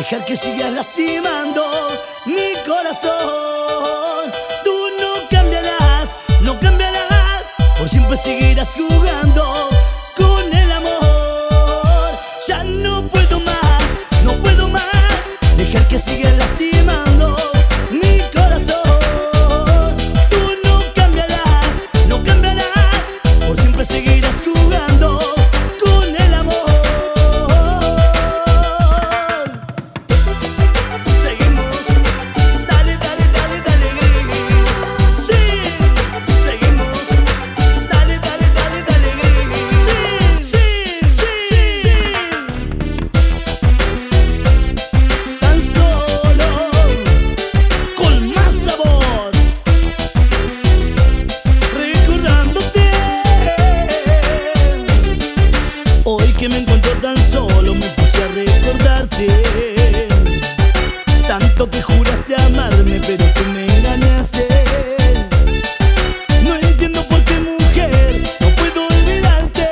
dejar que sigas lastimando mi corazón. Tú no cambiarás, no cambiarás, por siempre seguirás jugando con el amor. Ya no puedo más, no puedo más, dejar que sigas lastimando mi corazón. Tú no cambiarás, no cambiarás, por siempre seguirás jugando con el amor. Seguimos, dale, dale, dale, dale. Sí, seguimos, dale, dale, dale, dale. Sí, sí, sí, sí, sí. Tan solo, con más sabor, recordándote. Hoy que me encuentro tan solo me puse a recordarte. Tanto que juraste amarme, pero tú me engañaste. No entiendo por qué, mujer, no puedo olvidarte.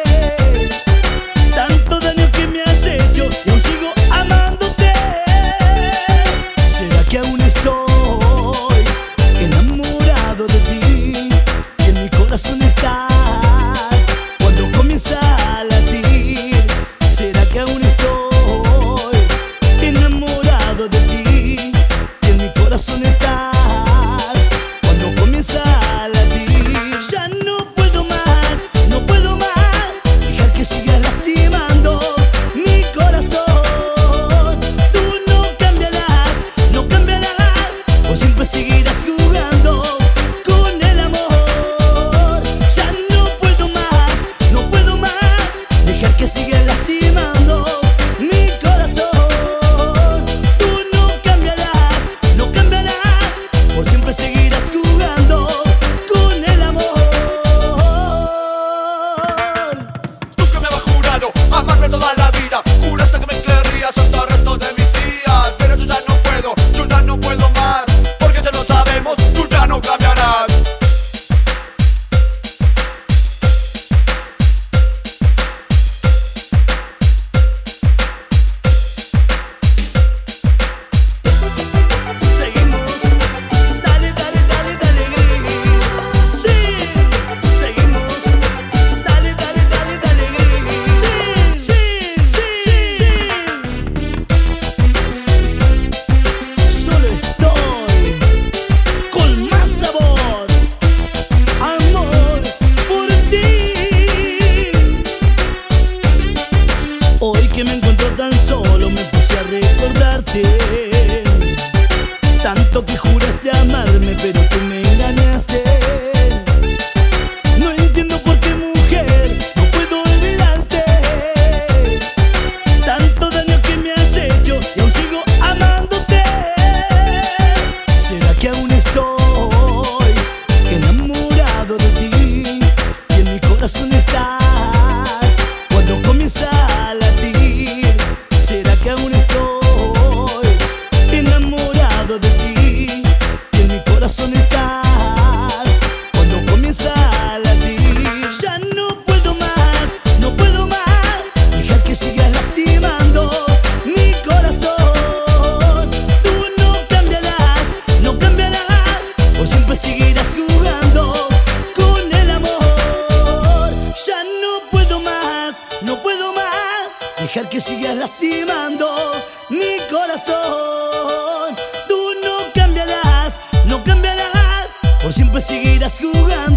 Tanto daño que me has hecho y aún sigo amándote. ¿Será que aún estoy enamorado de ti? Y en mi corazón estás cuando comienza a latir. ¿Será que aún estoy enamorado de ti? Y en mi corazón estás cuando comienza a latir. Ya no puedo más, no puedo más, dejar que sigas lastimando mi corazón. Tú no cambiarás, no cambiarás, por siempre seguirás jugando con el amor. Ya no puedo más, no puedo más, dejar que sigas lastimando mi corazón. Tú no cambiarás, no cambiarás, por siempre seguirás jugando con el amor. Tú que me habías jurado amarme toda la vida, juraste que me querrías hasta el resto de mis días. Pero yo ya no puedo más, porque ya lo sabemos, tú ya no cambiarás. Seguimos, dale, dale, dale, dale. Sí, seguimos, dale, dale, dale, dale. Sí, sí, sí, sí, sí. Solo estoy con más sabor, amor por ti. Hoy que me encuentro tan solo me puse a recordarte. Tanto que juraste amarme, pero tú me engañaste. No entiendo por qué, mujer, no puedo olvidarte. Tanto daño que me has hecho y aún sigo amándote. ¿Será que aún estoy enamorado de ti? Y en mi corazón estás cuando comienza a latir. ¿Será que aún estoy enamorado de ti? Y en mi corazón estás cuando comienza a latir. Ya no puedo más, no puedo más, dejar que sigas lastimando mi corazón. Tú no cambiarás, no cambiarás, por siempre seguirás jugando con el amor. Ya no puedo más, no puedo más, dejar que sigas lastimando mi corazón. Tú no cambiarás, no cambiarás, por siempre seguirás jugando